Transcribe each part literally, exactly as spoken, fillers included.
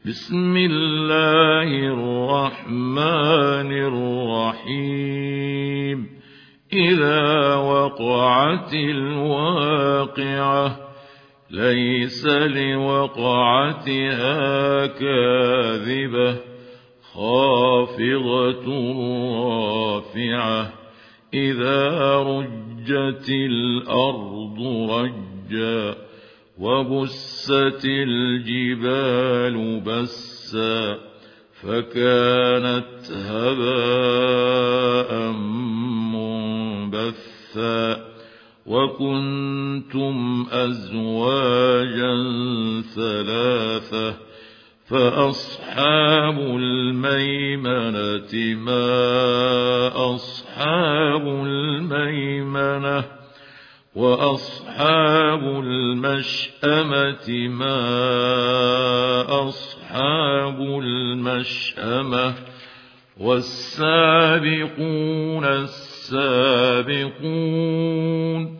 بسم الله الرحمن الرحيم. إذا وقعت الواقعة ليس لوقعتها كاذبة خافضة رافعة إذا رجت الأرض رجا وبست الجبال بسا فكانت هباء منبثا وكنتم أزواجا ثلاثة فأصحاب الميمنة ما أصحاب الميمنة وأصحاب المشأمة ما أصحاب المشأمة والسابقون السابقون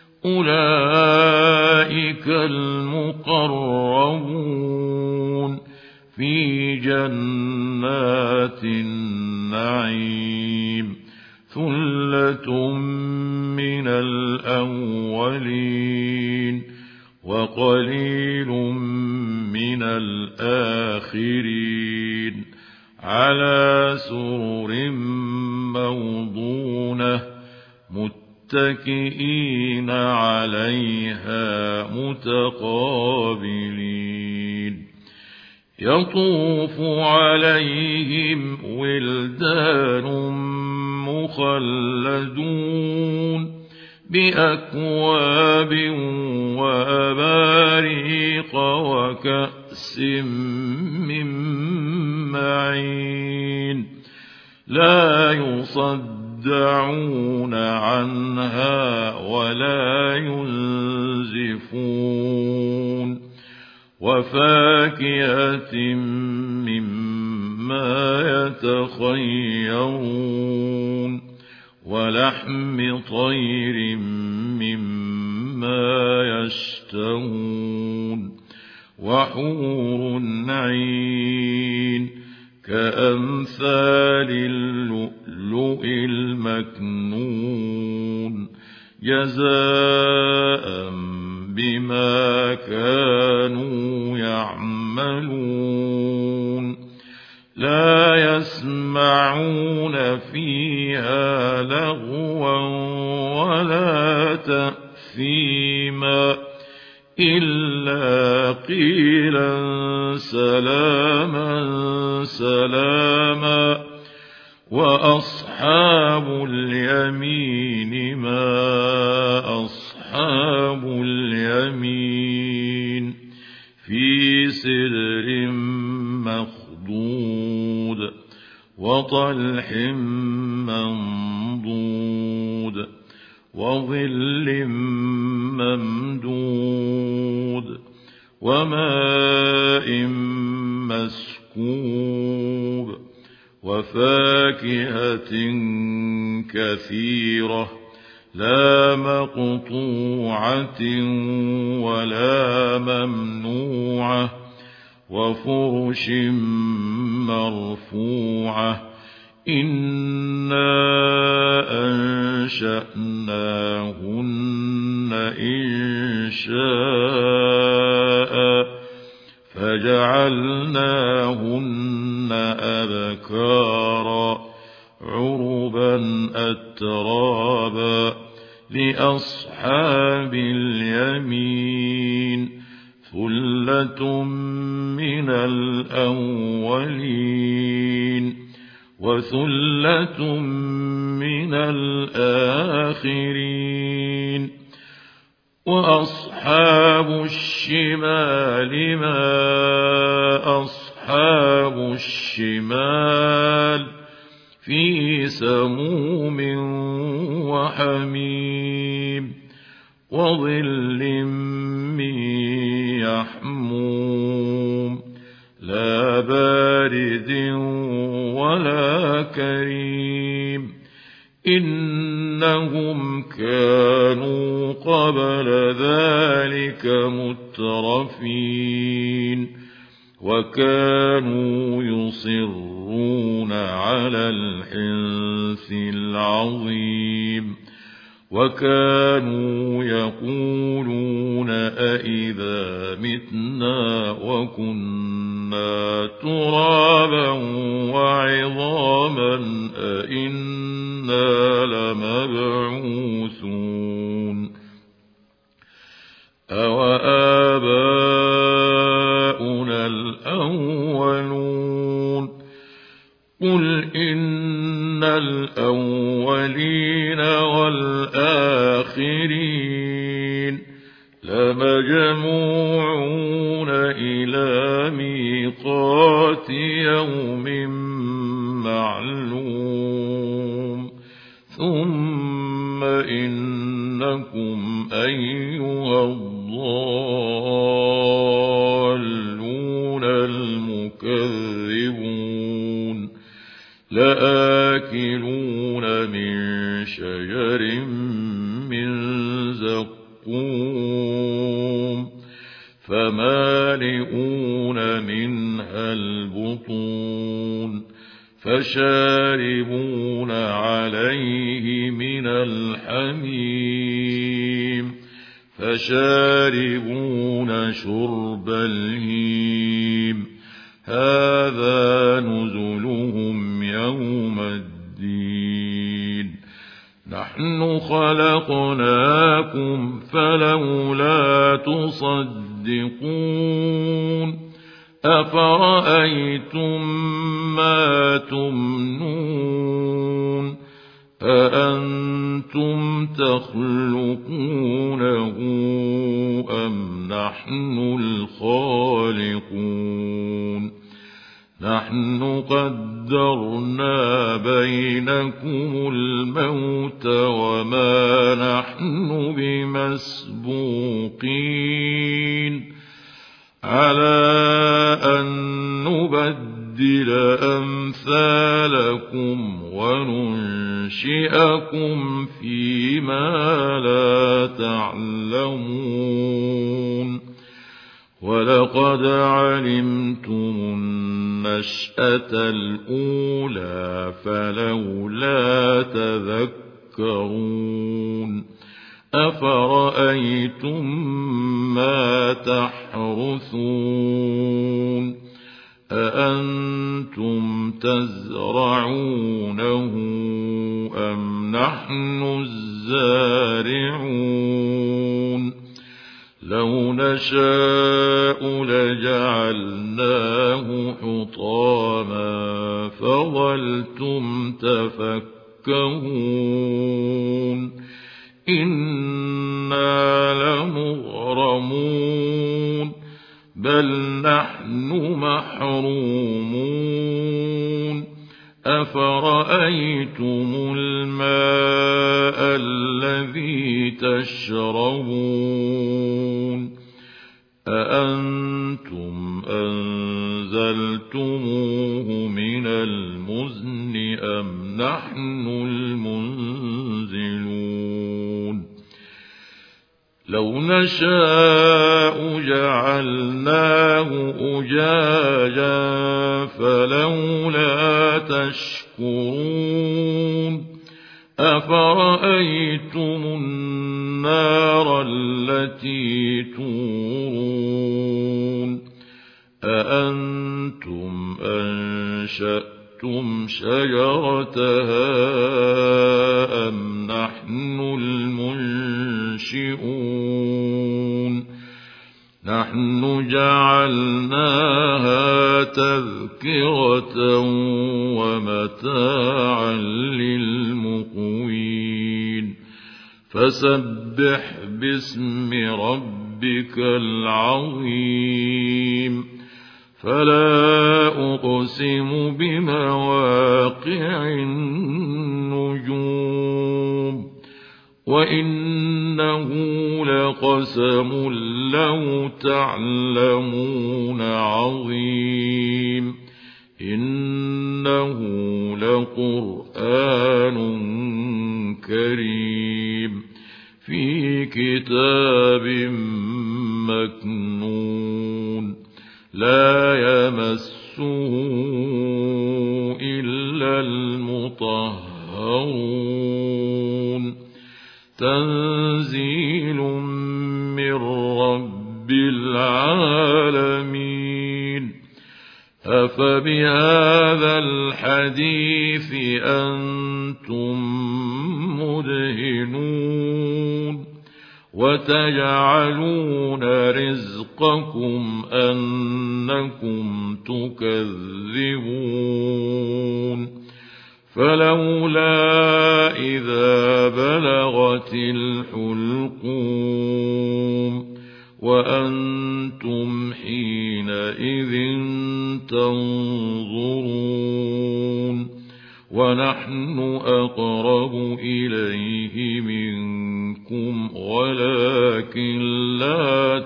أولئك المقربون في جنات النعيم ثلة من الأولين وقليل من الآخرين على سرر موضونة متكئين عليها متقابلين يطوف عليهم ولدان مخلدون بأكواب وأباريق وكأس من معين لا يصدعون عنها ولا ينزفون وفاكهة مما يتخيرون ولحم طير مما يشتهون وحور عين كأمثال اللؤلؤ المكنون جزاء بما كانوا يعملون لا يسمعون فيها لغوا ولا تأثيما إلا قيلا سلاما سلاما وأصحاب اليمين ما أصحاب اليمين في سدر مخضود وطلح منضود وظل ممدود وماء مسكوب وفاكهة كثيرة لا مقطوعة ولا ممنوعة وفرش مرفوعة إنا أنشأناهن إنشاء فجعلناهن أبكارا عربا أترابا لأصحاب اليمين ثلة من الأولين وثلة من الآخرين وأصحاب الشمال ما أصحاب الشمال في سموم وحميم وظل من يحموم لا بارد ولا كريم إنهم كانوا قبل ذلك مترفين وكانوا يصرون على الحنث العظيم وكانوا يقولون أئذا متنا وكنا ترابا وعظاما أئنا لمبعوثون أوآباؤنا الأولون قل إن الأولين والآخرين لمجموعون إلى ميقات يوم معلوم ثم إنكم أيها الضالون المكذبون لآكلون من شجر من زقوم فمالئون منها البطون فشاربون عليه من الحميم فشاربون شرب الهيم هذا نزلهم يوم الدين نحن خلقناكم فلولا تصدقون أفرأيتم ما تمنون أأنتم تخلقونه أم نحن الخالقون نحن قدرنا بينكم الموت وما نحن بمسبوقين على أن نبدل أمثالكم وننشئكم فيما لا تعلمون ولقد علمتم النشأة الأولى فلولا تذكرون أفرأيتم ما تحرثون أأنتم تزرعونه أم نحن الزارعون لو نشاء لجعلناه حطاما فظلتم تفكهون إنا لمغرمون بل نحن محرومون أفرأيتم الماء الذي تشربون أأنتم أنزلتموه من المزن أم نحن المنزلون لو نشاء جعلناه أجاجا فلولا تشكرون أفرأيتم النار التي تورون أأنتم أنشأتم شجرتها أم نحن المنشئون نحن جعلناها تذكرة ومتاعا للمقوين فسبح باسم ربك العظيم فلا أقسم بمواقع النجوم وإنه لقسم لو تعلمون عظيم إنه لقرآن كريم في كتاب مكنون لا يمسه إلا المطهرون تنزيل من رب العالمين أفبهذا الحديث أنتم مدهنون وتجعلون رزقكم أنكم تكذبون فلولا إذا بلغت الحلقوم وأنتم حينئذ تنظرون ونحن أقرب إليه منكم ولكن لا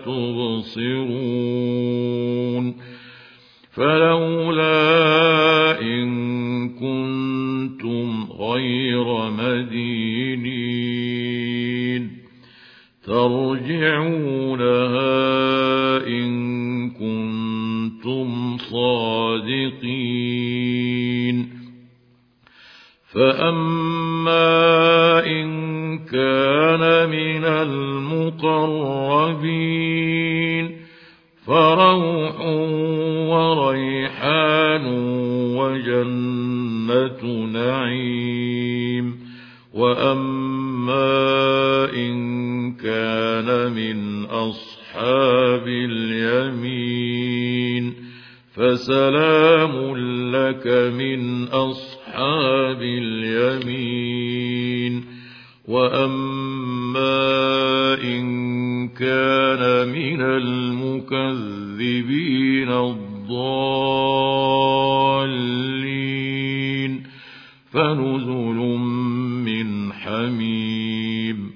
تبصرون فلولا إن كنتم غير مدينين ترجعونها إن كنتم صادقين فأما إن كان من المقربين فروح وريحان وجنة نعيم وأما إن كان من أصحاب اليمين فسلام لك من أصحاب اليمين وأما إن كان من المكذبين الضالين فنزل من حميم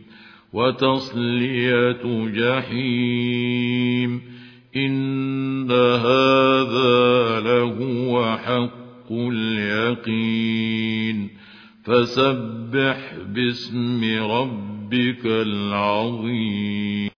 وتصلية جحيم إن هذا لهو حق اليقين فسبح باسم ربك العظيم.